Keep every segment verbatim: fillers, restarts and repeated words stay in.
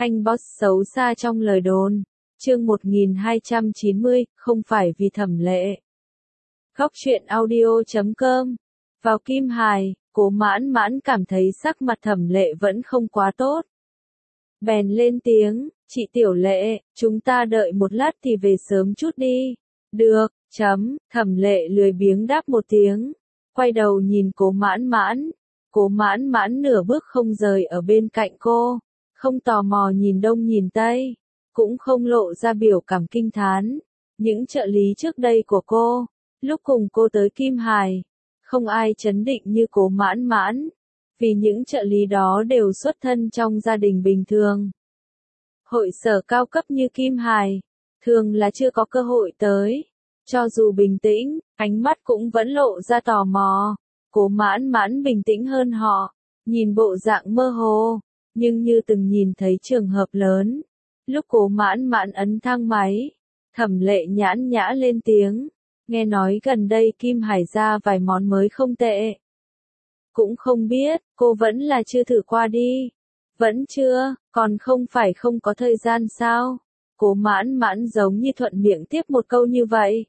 anh boss xấu xa trong lời đồn. Chương một nghìn hai trăm chín mươi, không phải vì Thẩm Lệ. Góc truyện audio chấm com. Vào Kim Hải, Cố Mãn Mãn cảm thấy sắc mặt Thẩm Lệ vẫn không quá tốt. Bèn lên tiếng, chị Tiểu Lệ, chúng ta đợi một lát thì về sớm chút đi. Được, chấm, Thẩm Lệ lười biếng đáp một tiếng. Quay đầu nhìn Cố Mãn Mãn. Cố Mãn Mãn nửa bước không rời ở bên cạnh cô. Không tò mò nhìn đông nhìn tây. Cũng không lộ ra biểu cảm kinh thán. Những trợ lý trước đây của cô, lúc cùng cô tới Kim Hải, không ai chấn định như Cố Mãn Mãn. Vì những trợ lý đó đều xuất thân trong gia đình bình thường. Hội sở cao cấp như Kim Hải, thường là chưa có cơ hội tới. Cho dù bình tĩnh, ánh mắt cũng vẫn lộ ra tò mò. Cố Mãn Mãn bình tĩnh hơn họ, nhìn bộ dạng mơ hồ, nhưng như từng nhìn thấy trường hợp lớn. Lúc Cố Mãn Mãn ấn thang máy, Thẩm Lệ nhãn nhã lên tiếng, nghe nói gần đây Kim Hải ra vài món mới không tệ. Cũng không biết, cô vẫn là chưa thử qua đi. Vẫn chưa, còn không phải không có thời gian sao? Cố Mãn Mãn giống như thuận miệng tiếp một câu như vậy.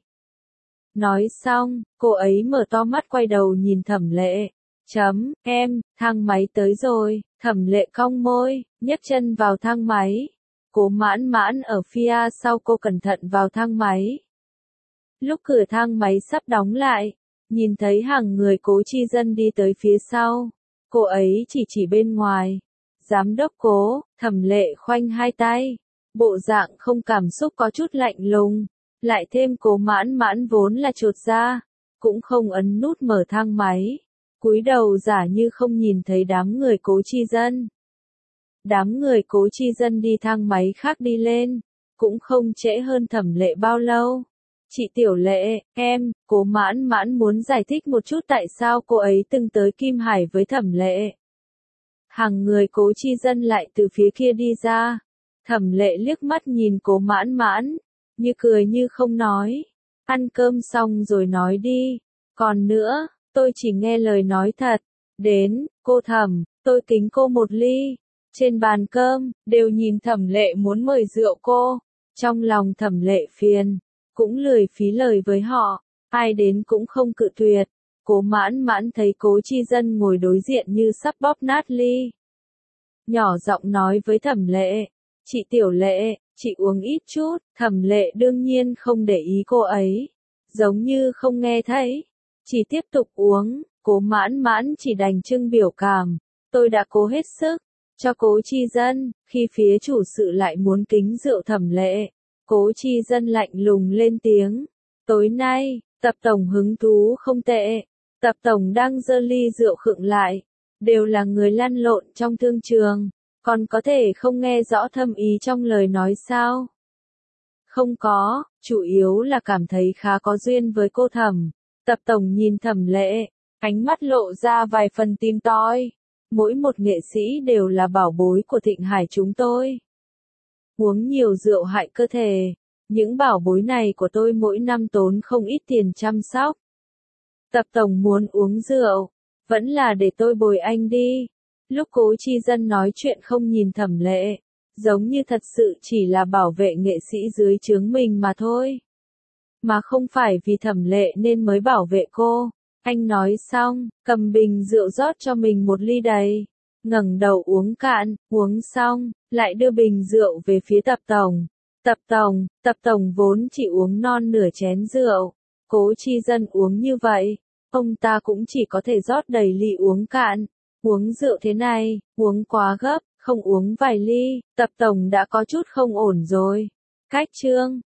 Nói xong, cô ấy mở to mắt quay đầu nhìn Thẩm Lệ. Chấm, em, thang máy tới rồi. Thẩm Lệ cong môi, nhấc chân vào thang máy. Cố Mãn Mãn ở phía sau cô cẩn thận vào thang máy. Lúc cửa thang máy sắp đóng lại, nhìn thấy hàng người Cố Chi Dân đi tới phía sau. Cô ấy chỉ chỉ bên ngoài. Giám đốc Cố, Thẩm Lệ khoanh hai tay. Bộ dạng không cảm xúc có chút lạnh lùng. Lại thêm Cố Mãn Mãn vốn là chột ra. Cũng không ấn nút mở thang máy. Cúi đầu giả như không nhìn thấy đám người Cố Chi Dân. Đám người Cố Chi Dân đi thang máy khác đi lên. Cũng không trễ hơn Thẩm Lệ bao lâu. Chị Tiểu Lệ, em, Cố Mãn Mãn muốn giải thích một chút tại sao cô ấy từng tới Kim Hải với Thẩm Lệ. Hàng người Cố Chi Dân lại từ phía kia đi ra. Thẩm Lệ liếc mắt nhìn Cố Mãn Mãn, như cười như không nói. Ăn cơm xong rồi nói đi. Còn nữa, tôi chỉ nghe lời nói thật. Đến, cô Thẩm, tôi kính cô một ly. Trên bàn cơm, đều nhìn Thẩm Lệ muốn mời rượu cô. Trong lòng Thẩm Lệ phiền, cũng lười phí lời với họ. Ai đến cũng không cự tuyệt. Cố Mãn Mãn thấy Cố Chi Dân ngồi đối diện như sắp bóp nát ly. Nhỏ giọng nói với Thẩm Lệ. Chị Tiểu Lệ, chị uống ít chút. Thẩm Lệ đương nhiên không để ý cô ấy. Giống như không nghe thấy. Chỉ tiếp tục uống. Cố Mãn Mãn chỉ đành trưng biểu cảm. Tôi đã cố hết sức. Cho Cố Chi Dân. Khi phía chủ sự lại muốn kính rượu Thẩm Lệ. Cố Chi Dân lạnh lùng lên tiếng. Tối nay, Tập Tổng hứng thú không tệ. Tập Tổng đang giơ ly rượu khựng lại. Đều là người lăn lộn trong thương trường. Còn có thể không nghe rõ thâm ý trong lời nói sao? Không có, chủ yếu là cảm thấy khá có duyên với cô Thẩm. Tập Tổng nhìn Thẩm Lệ, ánh mắt lộ ra vài phần tìm tòi. Mỗi một nghệ sĩ đều là bảo bối của Thịnh Hải chúng tôi. Uống nhiều rượu hại cơ thể. Những bảo bối này của tôi mỗi năm tốn không ít tiền chăm sóc. Tập Tổng muốn uống rượu, vẫn là để tôi bồi anh đi. Lúc Cố Chi Dân nói chuyện không nhìn Thẩm Lệ, giống như thật sự chỉ là bảo vệ nghệ sĩ dưới trướng mình mà thôi. Mà không phải vì Thẩm Lệ nên mới bảo vệ cô. Anh nói xong, cầm bình rượu rót cho mình một ly đầy. Ngẩng đầu uống cạn, uống xong, lại đưa bình rượu về phía Tập Tổng. Tập Tổng, Tập Tổng vốn chỉ uống non nửa chén rượu. Cố Chi Dân uống như vậy, ông ta cũng chỉ có thể rót đầy ly uống cạn. Uống rượu thế này, uống quá gấp, không uống vài ly, Tập Tổng đã có chút không ổn rồi. Cách chương